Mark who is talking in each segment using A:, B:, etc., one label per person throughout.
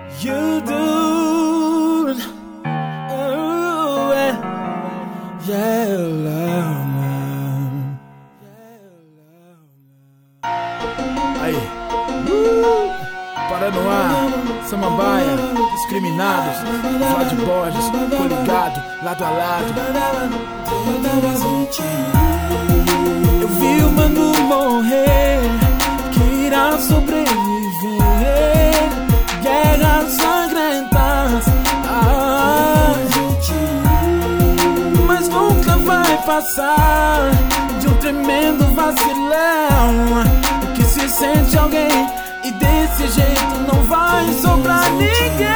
A: You do. Oh, yeah, love. Aí. Para no ar, Samambaia, Discriminados, Vlad Borges, Coligado, lado a lado. Eu vi o mano morrer, que irá sobreviver. Guerras sangrentas, mas nunca vai passar de um tremendo vacilão, que se sente alguém e desse jeito não vai sobrar ninguém.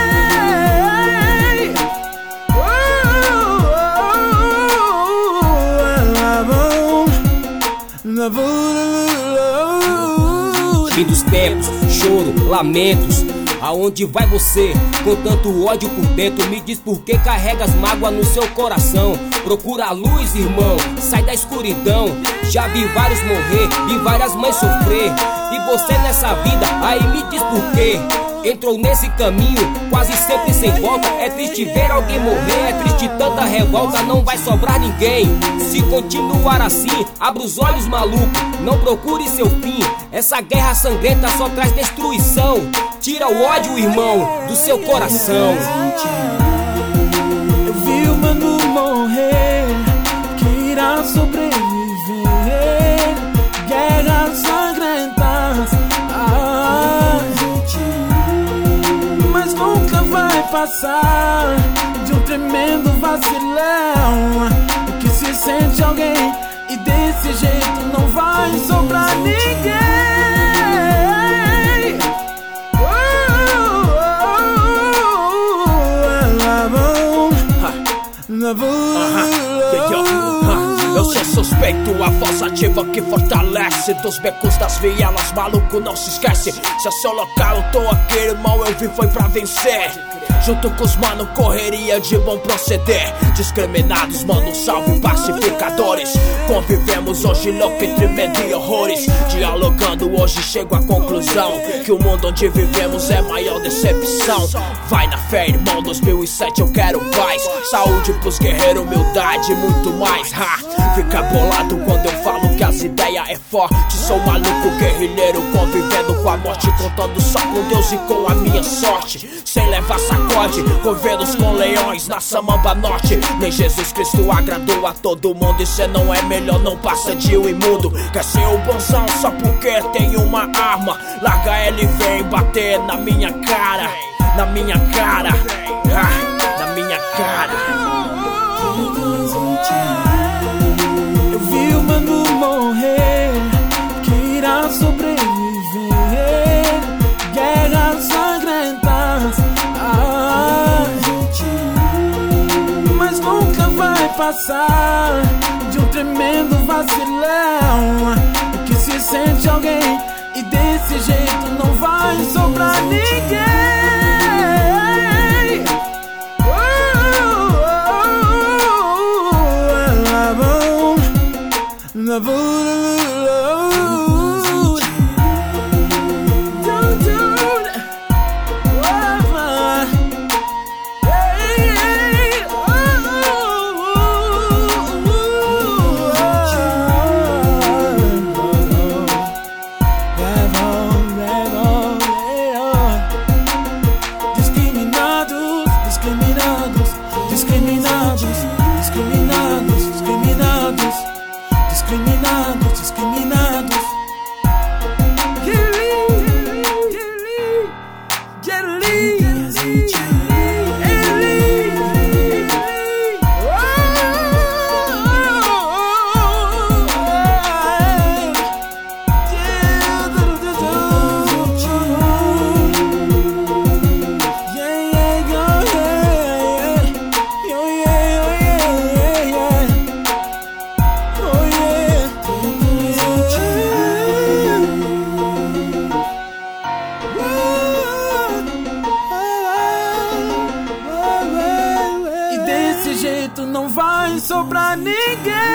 B: Fim dos tempos, choro, lamentos. Aonde vai você, com tanto ódio por dentro? Me diz por que carregas mágoa no seu coração. Procura a luz, irmão, sai da escuridão. Já vi vários morrer, vi várias mães sofrer. E você nessa vida, aí me diz por quê? Entrou nesse caminho, quase sempre sem volta. É triste ver alguém morrer, é triste tanta revolta. Não vai sobrar ninguém. Se continuar assim, abra os olhos, maluco, não procure seu fim. Essa guerra sangrenta só traz destruição. Tira o ódio, irmão, do seu coração.
A: Eu vi o mano morrer, que irá sobreviver. Guerras sangrentas, mas nunca vai passar de um tremendo vacilão, que se sente alguém e desse jeito não vai sobrar ninguém.
C: Eu sou suspeito, a voz ativa que fortalece. Dos becos das vielas, maluco, não se esquece. Se é seu local, eu tô aqui, irmão, eu vim foi pra vencer. Junto com os mano, correria de bom proceder. Discriminados, mano, salve pacificadores. Convivemos hoje louco entre medo e horrores. Dialogando hoje chego à conclusão que o mundo onde vivemos é maior decepção. Vai na fé, irmão, 2007 eu quero paz. Saúde pros guerreiros, humildade e muito mais. Fica bolado quando eu falo que as ideias é forte. Sou maluco, guerrilheiro, convivendo com a morte, contando só com Deus e com a minha sorte. Sem levar sacode, governos com leões na Samamba Norte. Nem Jesus Cristo agradou a todo mundo. E cê não é melhor, não passa de um imundo. Quer ser o bonzão só porque tem uma arma. Larga ele e vem bater na minha cara. Na minha cara, na minha cara.
A: Eu vi o mano morrer, que irá sobreviver. Guerras sangrentas, mas nunca vai passar de um tremendo vacilão, que se sente alguém e desse jeito não vai sobrar ninguém. Discriminados. não vai sobrar ninguém.